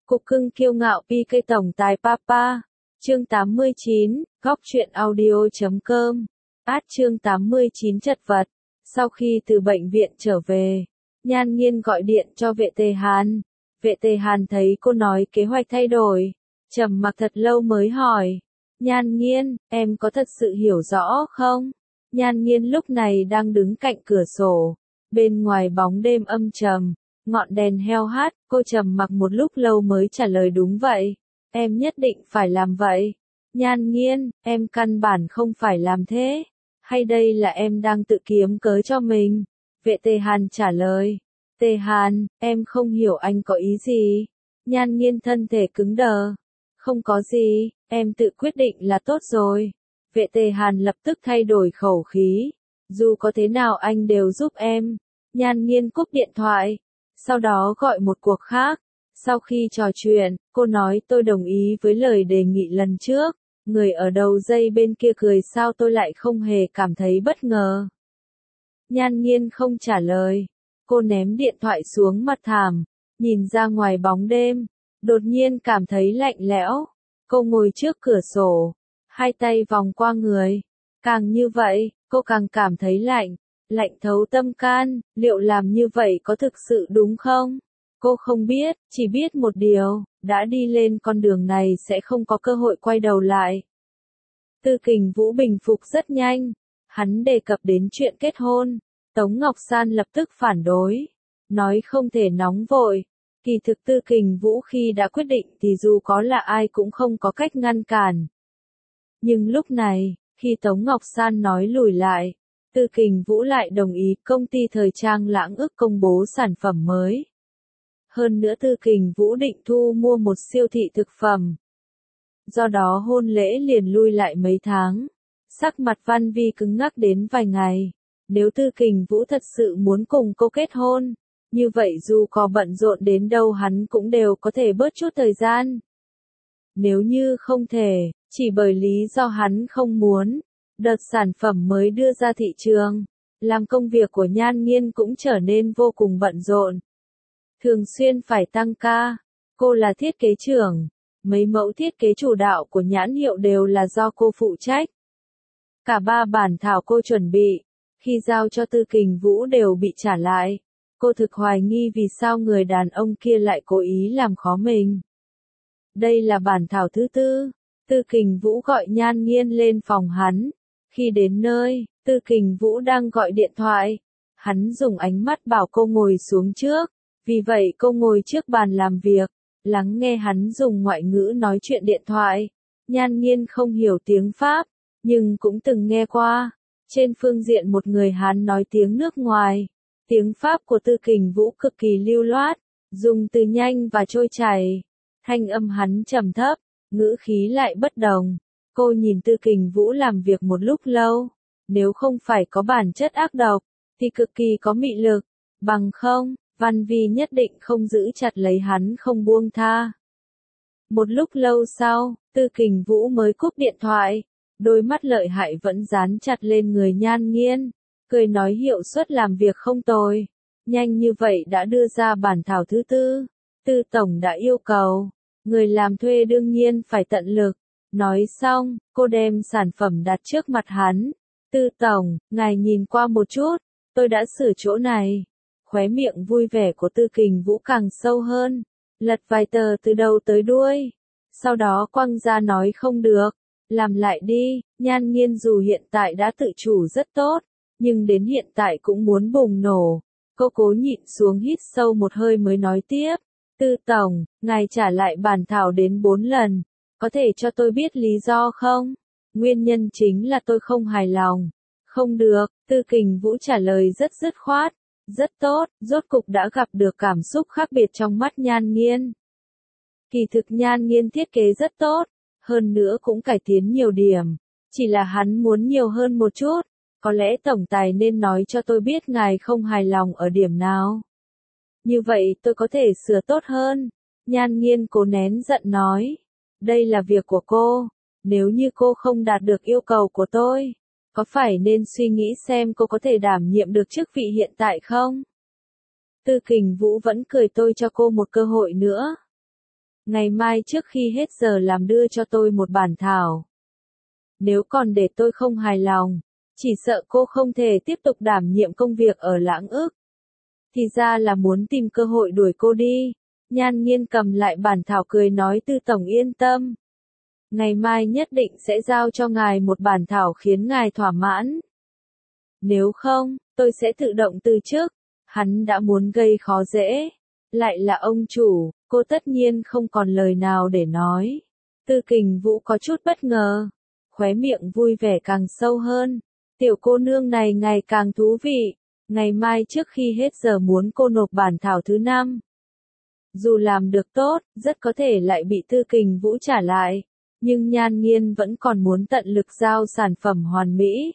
Cục cưng kiêu ngạo PK tổng tài Papa. Chương 89, góc truyện audio.com. Chương 89 chật vật. Sau khi từ bệnh viện trở về, Nhan Nghiên gọi điện cho Vệ Tề Hàn. Vệ Tề Hàn thấy cô nói kế hoạch thay đổi, trầm mặc thật lâu mới hỏi. Nhan Nghiên, em có thật sự hiểu rõ không? Nhan Nghiên lúc này đang đứng cạnh cửa sổ. Bên ngoài bóng đêm âm trầm, ngọn đèn heo hắt, cô trầm mặc một lúc lâu mới trả lời đúng vậy. Em nhất định phải làm vậy. Nhan Nghiên, em căn bản không phải làm thế. Hay đây là em đang tự kiếm cớ cho mình? Vệ Tề Hàn trả lời. Tề Hàn, em không hiểu anh có ý gì. Nhan Nghiên thân thể cứng đờ. Không có gì, em tự quyết định là tốt rồi. Vệ Tề Hàn lập tức thay đổi khẩu khí. Dù có thế nào anh đều giúp em. Nhan Nghiên cúp điện thoại. Sau đó gọi một cuộc khác. Sau khi trò chuyện, cô nói tôi đồng ý với lời đề nghị lần trước. Người ở đầu dây bên kia cười sao tôi lại không hề cảm thấy bất ngờ. Nhan Nghiên không trả lời. Cô ném điện thoại xuống mặt thảm, nhìn ra ngoài bóng đêm. Đột nhiên cảm thấy lạnh lẽo. Cô ngồi trước cửa sổ, hai tay vòng qua người. Càng như vậy, cô càng cảm thấy lạnh. Lạnh thấu tâm can, liệu làm như vậy có thực sự đúng không? Cô không biết, chỉ biết một điều, đã đi lên con đường này sẽ không có cơ hội quay đầu lại. Tư Kình Vũ bình phục rất nhanh, hắn đề cập đến chuyện kết hôn, Tống Ngọc San lập tức phản đối, nói không thể nóng vội. Kỳ thực Tư Kình Vũ khi đã quyết định thì dù có là ai cũng không có cách ngăn cản. Nhưng lúc này, khi Tống Ngọc San nói lùi lại, Tư Kình Vũ lại đồng ý công ty thời trang Lãng Ức công bố sản phẩm mới. Hơn nữa Tư Kình Vũ định thu mua một siêu thị thực phẩm. Do đó hôn lễ liền lui lại mấy tháng. Sắc mặt Văn Vi cứng ngắc đến vài ngày. Nếu Tư Kình Vũ thật sự muốn cùng cô kết hôn, như vậy dù có bận rộn đến đâu hắn cũng đều có thể bớt chút thời gian. Nếu như không thể, chỉ bởi lý do hắn không muốn, đợt sản phẩm mới đưa ra thị trường, làm công việc của Nhan Nghiên cũng trở nên vô cùng bận rộn. Thường xuyên phải tăng ca, cô là thiết kế trưởng, mấy mẫu thiết kế chủ đạo của nhãn hiệu đều là do cô phụ trách. Cả 3 bản thảo cô chuẩn bị, khi giao cho Tư Kình Vũ đều bị trả lại. Cô thực hoài nghi vì sao người đàn ông kia lại cố ý làm khó mình. Đây là bản thảo thứ 4. Tư Kình Vũ gọi Nhan Nghiên lên phòng hắn. Khi đến nơi, Tư Kình Vũ đang gọi điện thoại. Hắn dùng ánh mắt bảo cô ngồi xuống trước. Vì vậy cô ngồi trước bàn làm việc, lắng nghe hắn dùng ngoại ngữ nói chuyện điện thoại. Nhan Nghiên không hiểu tiếng Pháp, nhưng cũng từng nghe qua. Trên phương diện một người Hán nói tiếng nước ngoài. Tiếng Pháp của Tư Kình Vũ cực kỳ lưu loát, dùng từ nhanh và trôi chảy. Thanh âm hắn trầm thấp, ngữ khí lại bất đồng. Cô nhìn Tư Kình Vũ làm việc một lúc lâu. Nếu không phải có bản chất ác độc, thì cực kỳ có mị lực. Bằng không, Văn Vi nhất định không giữ chặt lấy hắn không buông tha. Một lúc lâu sau, Tư Kình Vũ mới cúp điện thoại. Đôi mắt lợi hại vẫn dán chặt lên người Nhan Nghiên. Cười nói hiệu suất làm việc không tồi. Nhanh như vậy đã đưa ra bản thảo thứ 4. Tư tổng đã yêu cầu. Người làm thuê đương nhiên phải tận lực. Nói xong, cô đem sản phẩm đặt trước mặt hắn. Tư tổng, ngài nhìn qua một chút. Tôi đã sửa chỗ này. Khóe miệng vui vẻ của Tư Kình Vũ càng sâu hơn. Lật vài tờ từ đầu tới đuôi. Sau đó quăng ra nói không được. Làm lại đi. Nhan Nghiên dù hiện tại đã tự chủ rất tốt, nhưng đến hiện tại cũng muốn bùng nổ. Cô cố nhịn xuống hít sâu một hơi mới nói tiếp. Tư tổng, ngài trả lại bản thảo đến 4 lần. Có thể cho tôi biết lý do không? Nguyên nhân chính là tôi không hài lòng. Không được, Tư Kình Vũ trả lời rất dứt khoát. Rất tốt, rốt cục đã gặp được cảm xúc khác biệt trong mắt Nhan Nghiên. Kỳ thực Nhan Nghiên thiết kế rất tốt, hơn nữa cũng cải tiến nhiều điểm. Chỉ là hắn muốn nhiều hơn một chút. Có lẽ tổng tài nên nói cho tôi biết ngài không hài lòng ở điểm nào. Như vậy tôi có thể sửa tốt hơn. Nhan Nghiên cố nén giận nói. Đây là việc của cô. Nếu như cô không đạt được yêu cầu của tôi, có phải nên suy nghĩ xem cô có thể đảm nhiệm được chức vị hiện tại không? Tư Kình Vũ vẫn cười tôi cho cô một cơ hội nữa. Ngày mai trước khi hết giờ làm đưa cho tôi một bản thảo. Nếu còn để tôi không hài lòng, chỉ sợ cô không thể tiếp tục đảm nhiệm công việc ở Lãng Ức. Thì ra là muốn tìm cơ hội đuổi cô đi. Nhan Nghiên cầm lại bản thảo cười nói Tư tổng yên tâm. Ngày mai nhất định sẽ giao cho ngài một bản thảo khiến ngài thỏa mãn. Nếu không, tôi sẽ tự động từ chức. Hắn đã muốn gây khó dễ. Lại là ông chủ, cô tất nhiên không còn lời nào để nói. Tư Kình Vũ có chút bất ngờ. Khóe miệng vui vẻ càng sâu hơn. Tiểu cô nương này ngày càng thú vị. Ngày mai trước khi hết giờ muốn cô nộp bản thảo thứ 5. Dù làm được tốt, rất có thể lại bị Tư Kình Vũ trả lại. Nhưng Nhan Nghiên vẫn còn muốn tận lực giao sản phẩm hoàn mỹ.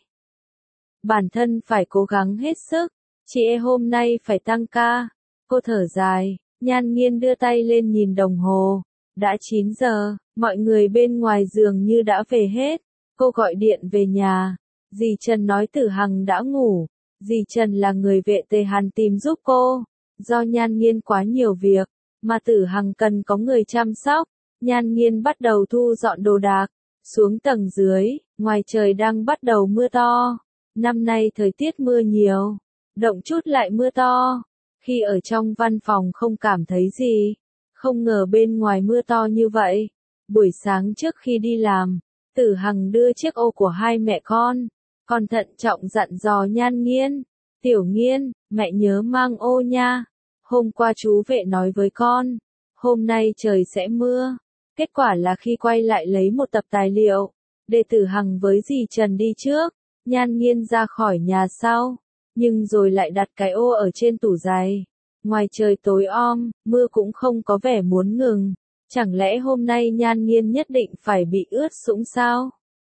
Bản thân phải cố gắng hết sức. Chị hôm nay phải tăng ca. Cô thở dài, Nhan Nghiên đưa tay lên nhìn đồng hồ. Đã 9 giờ, mọi người bên ngoài giường như đã về hết. Cô gọi điện về nhà. Dì Trần nói Tử Hằng đã ngủ. Dì Trần là người vệ Tề Hàn tìm giúp cô. Do Nhan Nghiên quá nhiều việc, mà Tử Hằng cần có người chăm sóc. Nhan Nghiên bắt đầu thu dọn đồ đạc. Xuống tầng dưới, ngoài trời đang bắt đầu mưa to. Năm nay thời tiết mưa nhiều. Động chút lại mưa to. Khi ở trong văn phòng không cảm thấy gì. Không ngờ bên ngoài mưa to như vậy. Buổi sáng trước khi đi làm, Tử Hằng đưa chiếc ô của hai mẹ con. Còn thận trọng dặn dò Nhan Nghiên. Tiểu Nghiên, mẹ nhớ mang ô nha. Hôm qua chú vệ nói với con. Hôm nay trời sẽ mưa. Kết quả là khi quay lại lấy một tập tài liệu. Để Tử Hằng với dì Trần đi trước. Nhan Nghiên ra khỏi nhà sau. Nhưng rồi lại đặt cái ô ở trên tủ giày. Ngoài trời tối om, mưa cũng không có vẻ muốn ngừng. Chẳng lẽ hôm nay Nhan Nghiên nhất định phải bị ướt sũng sao?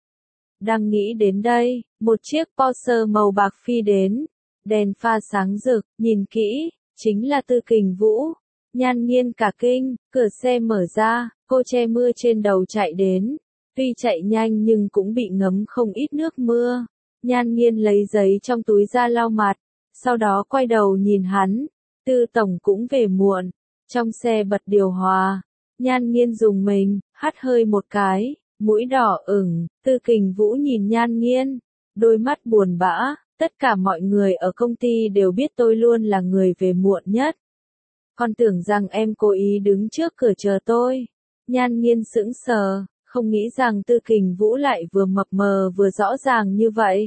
Đang nghĩ đến đây, một chiếc Porsche màu bạc phi đến. Đèn pha sáng rực, nhìn kỹ, chính là Tư Kình Vũ. Nhan Nghiên cả kinh, cửa xe mở ra, cô che mưa trên đầu chạy đến. Tuy chạy nhanh nhưng cũng bị ngấm không ít nước mưa. Nhan Nghiên lấy giấy trong túi ra lau mặt, sau đó quay đầu nhìn hắn. Tư tổng cũng về muộn. Trong xe bật điều hòa. Nhan Nghiên dùng mình, hắt hơi một cái, mũi đỏ ửng. Tư Kình Vũ nhìn Nhan Nghiên, đôi mắt buồn bã. Tất cả mọi người ở công ty đều biết tôi luôn là người về muộn nhất. Con tưởng rằng em cố ý đứng trước cửa chờ tôi. Nhan Nghiên sững sờ, không nghĩ rằng Tư Kình Vũ lại vừa mập mờ vừa rõ ràng như vậy.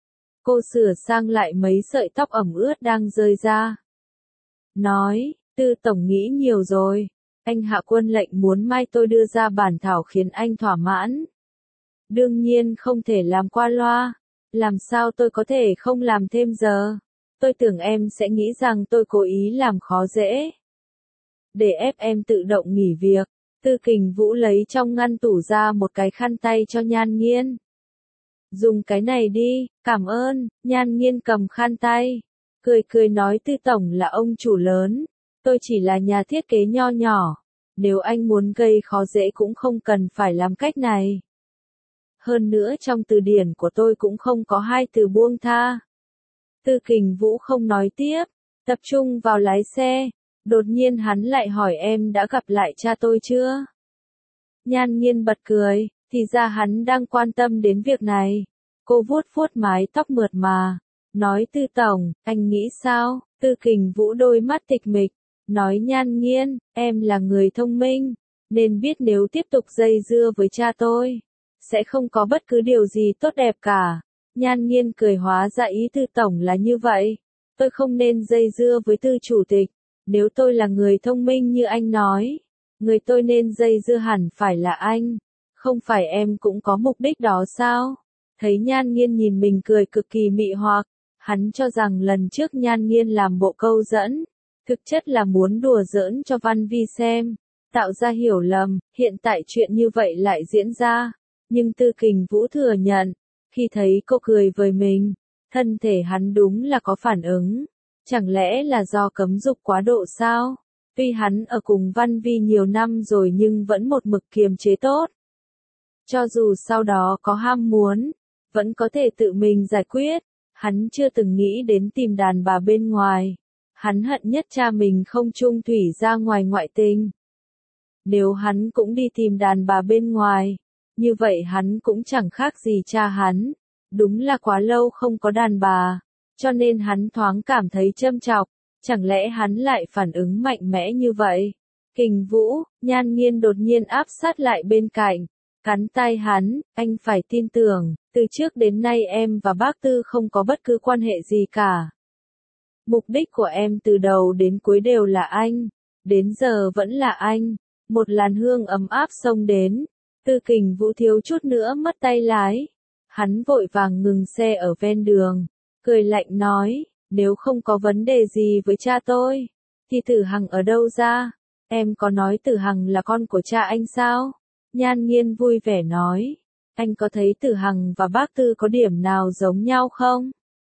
Cô sửa sang lại mấy sợi tóc ẩm ướt đang rơi ra. Nói, Tư tổng nghĩ nhiều rồi. Anh hạ quân lệnh muốn mai tôi đưa ra bản thảo khiến anh thỏa mãn. Đương nhiên không thể làm qua loa. Làm sao tôi có thể không làm thêm giờ? Tôi tưởng em sẽ nghĩ rằng tôi cố ý làm khó dễ. Để ép em tự động nghỉ việc. Tư Kình Vũ lấy trong ngăn tủ ra một cái khăn tay cho Nhan Nghiên. Dùng cái này đi, cảm ơn. Nhan Nghiên cầm khăn tay. Cười cười nói Tư tổng là ông chủ lớn. Tôi chỉ là nhà thiết kế nho nhỏ. Nếu anh muốn gây khó dễ cũng không cần phải làm cách này. Hơn nữa trong từ điển của tôi cũng không có hai từ buông tha. Tư Kình Vũ không nói tiếp, tập trung vào lái xe. Đột nhiên hắn lại hỏi em đã gặp lại cha tôi chưa? Nhan Nghiên bật cười, thì ra hắn đang quan tâm đến việc này. Cô vuốt vuốt mái tóc mượt mà, nói Tư tổng, anh nghĩ sao? Tư Kình Vũ đôi mắt tịch mịch, nói Nhan Nghiên, em là người thông minh, nên biết nếu tiếp tục dây dưa với cha tôi, sẽ không có bất cứ điều gì tốt đẹp cả. Nhan Nghiên cười hóa ra ý Tư tổng là như vậy. Tôi không nên dây dưa với Tư chủ tịch. Nếu tôi là người thông minh như anh nói, người tôi nên dây dưa hẳn phải là anh. Không phải em cũng có mục đích đó sao? Thấy Nhan Nghiên nhìn mình cười cực kỳ mị hoặc, hắn cho rằng lần trước Nhan Nghiên làm bộ câu dẫn, thực chất là muốn đùa giỡn cho Văn Vi xem, tạo ra hiểu lầm. Hiện tại chuyện như vậy lại diễn ra. Nhưng Tư Kình Vũ thừa nhận, khi thấy cô cười với mình, thân thể hắn đúng là có phản ứng. Chẳng lẽ là do cấm dục quá độ sao? Tuy hắn ở cùng Văn Vi nhiều năm rồi nhưng vẫn một mực kiềm chế tốt. Cho dù sau đó có ham muốn, vẫn có thể tự mình giải quyết. Hắn chưa từng nghĩ đến tìm đàn bà bên ngoài. Hắn hận nhất cha mình không chung thủy ra ngoài ngoại tình. Nếu hắn cũng đi tìm đàn bà bên ngoài, như vậy hắn cũng chẳng khác gì cha hắn. Đúng là quá lâu không có đàn bà, cho nên hắn thoáng cảm thấy châm chọc, chẳng lẽ hắn lại phản ứng mạnh mẽ như vậy? Kình Vũ, Nhan Nghiên đột nhiên áp sát lại bên cạnh, cắn tay hắn, anh phải tin tưởng, từ trước đến nay em và bác Tư không có bất cứ quan hệ gì cả. Mục đích của em từ đầu đến cuối đều là anh, đến giờ vẫn là anh. Một làn hương ấm áp xông đến, Tư Kình Vũ thiếu chút nữa mất tay lái. Hắn vội vàng ngừng xe ở ven đường, cười lạnh nói, nếu không có vấn đề gì với cha tôi, thì Tử Hằng ở đâu ra? Em có nói Tử Hằng là con của cha anh sao? Nhan Nghiên vui vẻ nói, anh có thấy Tử Hằng và bác Tư có điểm nào giống nhau không?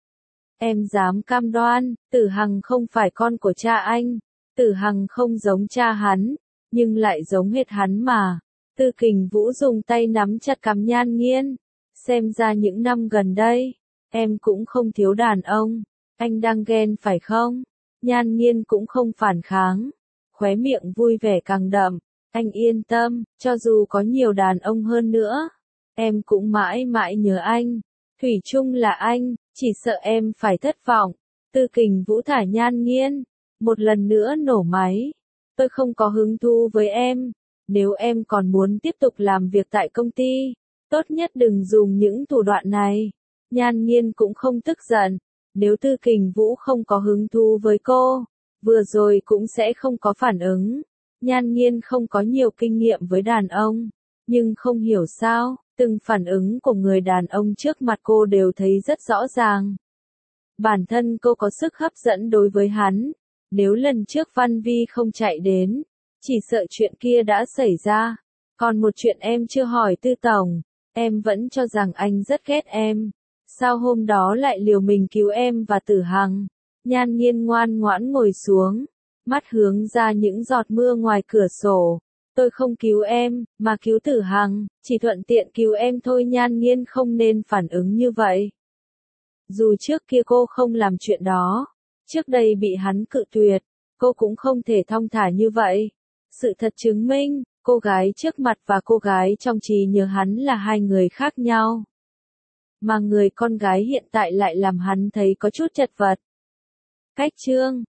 Em dám cam đoan, Tử Hằng không phải con của cha anh, Tử Hằng không giống cha hắn, nhưng lại giống hệt hắn mà. Tư Kình Vũ dùng tay nắm chặt cằm Nhan Nghiên, xem ra những năm gần đây, em cũng không thiếu đàn ông, anh đang ghen phải không? Nhan Nghiên cũng không phản kháng, khóe miệng vui vẻ càng đậm, anh yên tâm, cho dù có nhiều đàn ông hơn nữa, em cũng mãi mãi nhớ anh, thủy chung là anh, chỉ sợ em phải thất vọng. Tư Kình Vũ thả Nhan Nghiên, một lần nữa nổ máy, tôi không có hứng thú với em, nếu em còn muốn tiếp tục làm việc tại công ty, tốt nhất đừng dùng những thủ đoạn này. Nhan Nghiên cũng không tức giận, nếu Tư Kình Vũ không có hứng thú với cô, vừa rồi cũng sẽ không có phản ứng. Nhan Nghiên không có nhiều kinh nghiệm với đàn ông, nhưng không hiểu sao, từng phản ứng của người đàn ông trước mặt cô đều thấy rất rõ ràng. Bản thân cô có sức hấp dẫn đối với hắn, nếu lần trước Văn Vi không chạy đến, chỉ sợ chuyện kia đã xảy ra. Còn một chuyện em chưa hỏi Tư Tổng, em vẫn cho rằng anh rất ghét em. Sao hôm đó lại liều mình cứu em và Tử Hằng? Nhan Nghiên ngoan ngoãn ngồi xuống, mắt hướng ra những giọt mưa ngoài cửa sổ. Tôi không cứu em, mà cứu Tử Hằng, chỉ thuận tiện cứu em thôi. Nhan Nghiên không nên phản ứng như vậy. Dù trước kia cô không làm chuyện đó, trước đây bị hắn cự tuyệt, cô cũng không thể thong thả như vậy. Sự thật chứng minh, cô gái trước mặt và cô gái trong trí nhớ hắn là hai người khác nhau. Mà người con gái hiện tại lại làm hắn thấy có chút chật vật. Cách chương